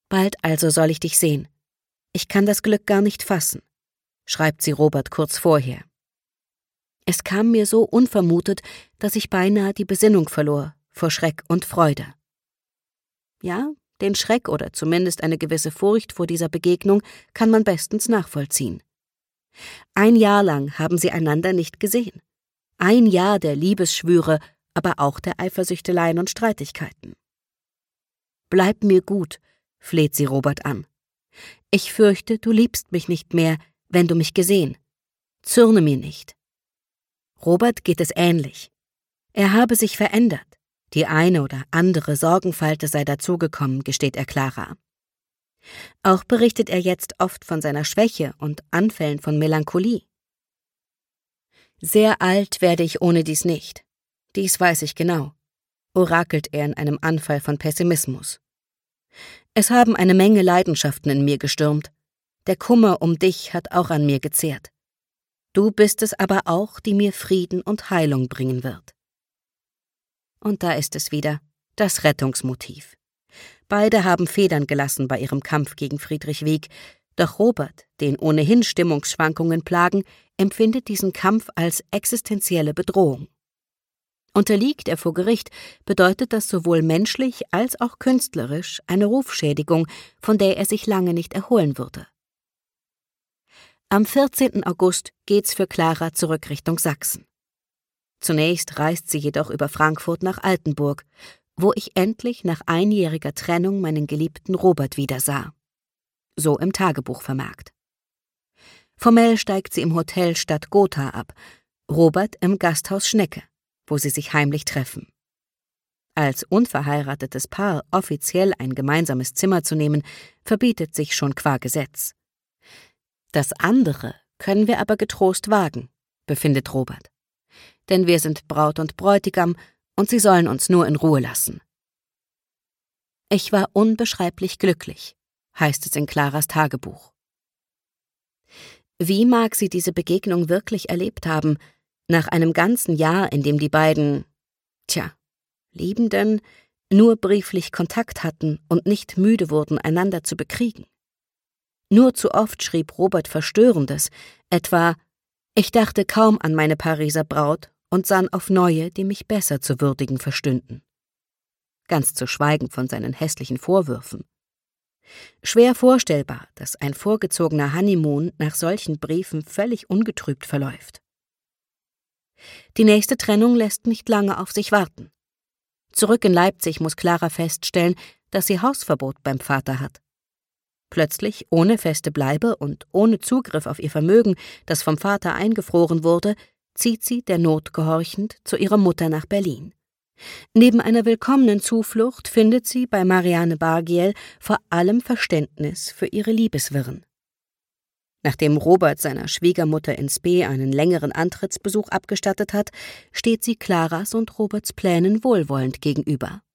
Bald also soll ich dich sehen. Ich kann das Glück gar nicht fassen, schreibt sie Robert kurz vorher. Es kam mir so unvermutet, dass ich beinahe die Besinnung verlor vor Schreck und Freude. Ja, den Schreck oder zumindest eine gewisse Furcht vor dieser Begegnung kann man bestens nachvollziehen. 1 Jahr lang haben sie einander nicht gesehen. 1 Jahr der Liebesschwüre, aber auch der Eifersüchteleien und Streitigkeiten. »Bleib mir gut«, fleht sie Robert an. »Ich fürchte, du liebst mich nicht mehr, wenn du mich gesehen. Zürne mir nicht.« Robert geht es ähnlich. Er habe sich verändert. Die eine oder andere Sorgenfalte sei dazugekommen, gesteht er Clara. Auch berichtet er jetzt oft von seiner Schwäche und Anfällen von Melancholie. »Sehr alt werde ich ohne dies nicht. Dies weiß ich genau«, orakelt er in einem Anfall von Pessimismus. »Es haben eine Menge Leidenschaften in mir gestürmt. Der Kummer um dich hat auch an mir gezehrt. Du bist es aber auch, die mir Frieden und Heilung bringen wird.« Und da ist es wieder, das Rettungsmotiv. Beide haben Federn gelassen bei ihrem Kampf gegen Friedrich Wieck, doch Robert, den ohnehin Stimmungsschwankungen plagen, empfindet diesen Kampf als existenzielle Bedrohung. Unterliegt er vor Gericht, bedeutet das sowohl menschlich als auch künstlerisch eine Rufschädigung, von der er sich lange nicht erholen würde. Am 14. August geht's für Clara zurück Richtung Sachsen. Zunächst reist sie jedoch über Frankfurt nach Altenburg, wo ich endlich nach 1-jähriger Trennung meinen geliebten Robert wiedersah. So im Tagebuch vermerkt. Formell steigt sie im Hotel Stadt Gotha ab, Robert im Gasthaus Schnecke, wo sie sich heimlich treffen. Als unverheiratetes Paar offiziell ein gemeinsames Zimmer zu nehmen, verbietet sich schon qua Gesetz. Das andere können wir aber getrost wagen, befindet Robert. Denn wir sind Braut und Bräutigam und sie sollen uns nur in Ruhe lassen. Ich war unbeschreiblich glücklich, heißt es in Claras Tagebuch. Wie mag sie diese Begegnung wirklich erlebt haben, nach einem ganzen Jahr, in dem die beiden, Liebenden, nur brieflich Kontakt hatten und nicht müde wurden, einander zu bekriegen? Nur zu oft schrieb Robert Verstörendes, etwa: »Ich dachte kaum an meine Pariser Braut und sann auf neue, die mich besser zu würdigen verstünden.« Ganz zu schweigen von seinen hässlichen Vorwürfen. Schwer vorstellbar, dass ein vorgezogener Honeymoon nach solchen Briefen völlig ungetrübt verläuft. Die nächste Trennung lässt nicht lange auf sich warten. Zurück in Leipzig muss Clara feststellen, dass sie Hausverbot beim Vater hat. Plötzlich, ohne feste Bleibe und ohne Zugriff auf ihr Vermögen, das vom Vater eingefroren wurde, zieht sie, der Not gehorchend, zu ihrer Mutter nach Berlin. Neben einer willkommenen Zuflucht findet sie bei Marianne Bargiel vor allem Verständnis für ihre Liebeswirren. Nachdem Robert seiner Schwiegermutter in Spee einen längeren Antrittsbesuch abgestattet hat, steht sie Claras und Roberts Plänen wohlwollend gegenüber.